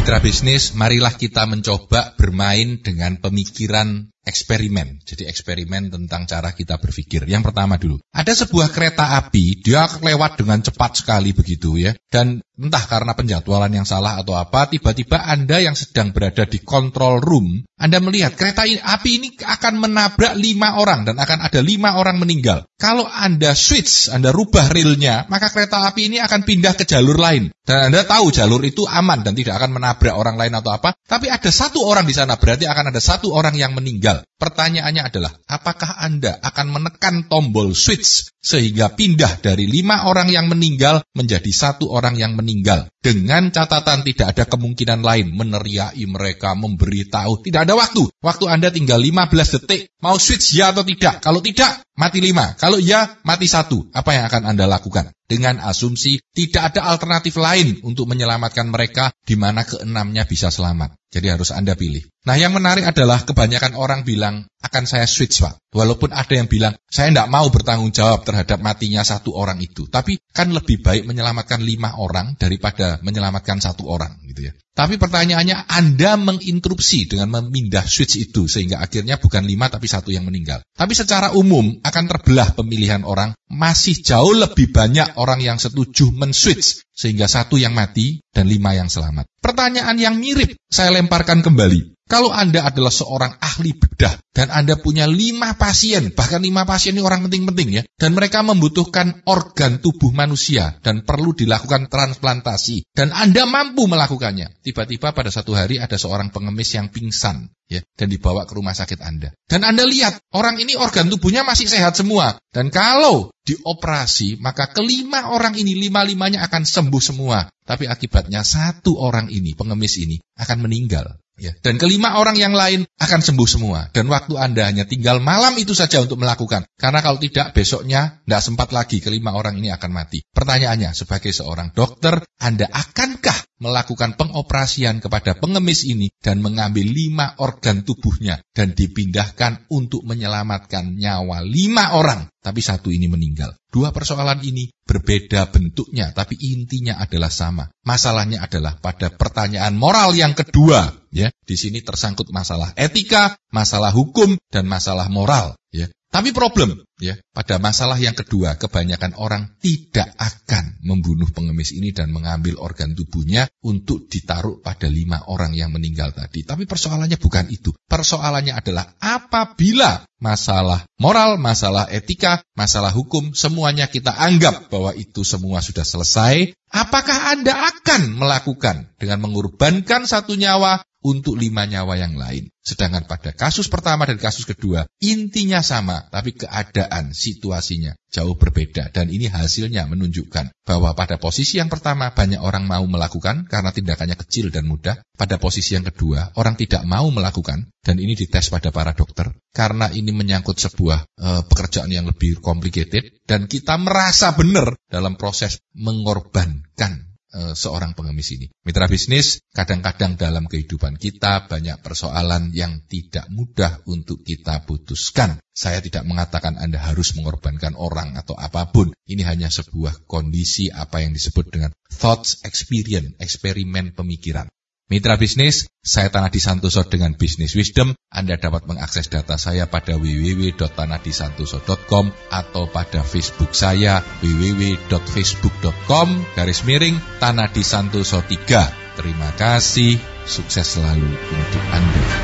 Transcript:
Mitra bisnis, marilah kita mencoba bermain dengan pemikiran eksperimen. Jadi eksperimen tentang cara kita berpikir. Yang pertama dulu, ada sebuah kereta api, dia lewat dengan cepat sekali begitu ya. Dan entah karena penjadwalan yang salah atau apa, tiba-tiba Anda yang sedang berada di control room, Anda melihat kereta api ini akan menabrak 5 orang dan akan ada 5 orang meninggal. Kalau Anda switch, Anda rubah relnya, maka kereta api ini akan pindah ke jalur lain. Dan Anda tahu jalur itu aman dan tidak akan menabrak orang lain atau apa. Tapi ada 1 orang di sana, berarti akan ada 1 orang yang meninggal. Pertanyaannya adalah, apakah Anda akan menekan tombol switch sehingga pindah dari 5 orang yang meninggal menjadi 1 orang yang meninggal? Dengan catatan tidak ada kemungkinan lain, meneriaki mereka, memberitahu, tidak ada waktu. Waktu Anda tinggal 15 detik, mau switch ya atau tidak? Kalau tidak, mati 5. Kalau ya, mati 1. Apa yang akan Anda lakukan? Dengan asumsi tidak ada alternatif lain untuk menyelamatkan mereka, di mana ke-6-nya bisa selamat. Jadi harus Anda pilih. Nah, yang menarik adalah kebanyakan orang bilang, akan saya switch, Pak. Walaupun ada yang bilang, saya tidak mau bertanggung jawab terhadap matinya 1 orang itu. Tapi kan lebih baik menyelamatkan 5 orang daripada menyelamatkan 1 orang, gitu ya. Tapi pertanyaannya, Anda menginterupsi dengan memindah switch itu, sehingga akhirnya bukan 5 tapi 1 yang meninggal. Tapi secara umum akan terbelah pemilihan orang, masih jauh lebih banyak orang yang setuju men-switch, sehingga 1 yang mati dan 5 yang selamat. Pertanyaan yang mirip saya lemparkan kembali. Kalau Anda adalah seorang ahli bedah dan Anda punya 5 pasien, bahkan 5 pasien ini orang penting-penting ya, dan mereka membutuhkan organ tubuh manusia dan perlu dilakukan transplantasi, dan Anda mampu melakukannya. Tiba-tiba pada satu hari ada seorang pengemis yang pingsan ya, dan dibawa ke rumah sakit Anda. Dan Anda lihat, orang ini organ tubuhnya masih sehat semua. Dan kalau dioperasi, maka ke-5 orang ini, 5-5-nya akan sembuh semua. Tapi akibatnya 1 orang ini, pengemis ini, akan meninggal. Ya. Dan ke-5 orang yang lain akan sembuh semua. Dan waktu Anda hanya tinggal malam itu saja untuk melakukan. Karena kalau tidak, besoknya tidak sempat lagi, ke-5 orang ini akan mati. Pertanyaannya, sebagai seorang dokter, Anda akankah melakukan pengoperasian kepada pengemis ini dan mengambil 5 organ tubuhnya dan dipindahkan untuk menyelamatkan nyawa 5 orang, tapi 1 ini meninggal? 2 persoalan ini berbeda bentuknya, tapi intinya adalah sama. Masalahnya adalah pada pertanyaan moral yang kedua. Ya, di sini tersangkut masalah etika, masalah hukum, dan masalah moral. Ya. Tapi problem, ya, pada masalah yang kedua, kebanyakan orang tidak akan membunuh pengemis ini dan mengambil organ tubuhnya untuk ditaruh pada 5 orang yang meninggal tadi. Tapi persoalannya bukan itu. Persoalannya adalah apabila masalah moral, masalah etika, masalah hukum, semuanya kita anggap bahwa itu semua sudah selesai, apakah Anda akan melakukan dengan mengorbankan 1 nyawa untuk 5 nyawa yang lain? Sedangkan pada kasus pertama dan kasus kedua, intinya sama, tapi keadaan, situasinya jauh berbeda. Dan ini hasilnya menunjukkan bahwa pada posisi yang pertama, banyak orang mau melakukan karena tindakannya kecil dan mudah. Pada posisi yang kedua, orang tidak mau melakukan, dan ini dites pada para dokter. Karena ini menyangkut sebuah pekerjaan yang lebih complicated, dan kita merasa benar dalam proses mengorbankan seorang pengemis ini. Mitra bisnis, kadang-kadang dalam kehidupan kita banyak persoalan yang tidak mudah untuk kita putuskan. Saya tidak mengatakan Anda harus mengorbankan orang atau apapun. Ini hanya sebuah kondisi apa yang disebut dengan thoughts experience, eksperimen pemikiran. Mitra bisnis, saya Tanadi Santoso dengan Business Wisdom. Anda dapat mengakses data saya pada www.tanadisantoso.com atau pada Facebook saya www.facebook.com/Tanadi Santoso 3. Terima kasih, sukses selalu untuk Anda.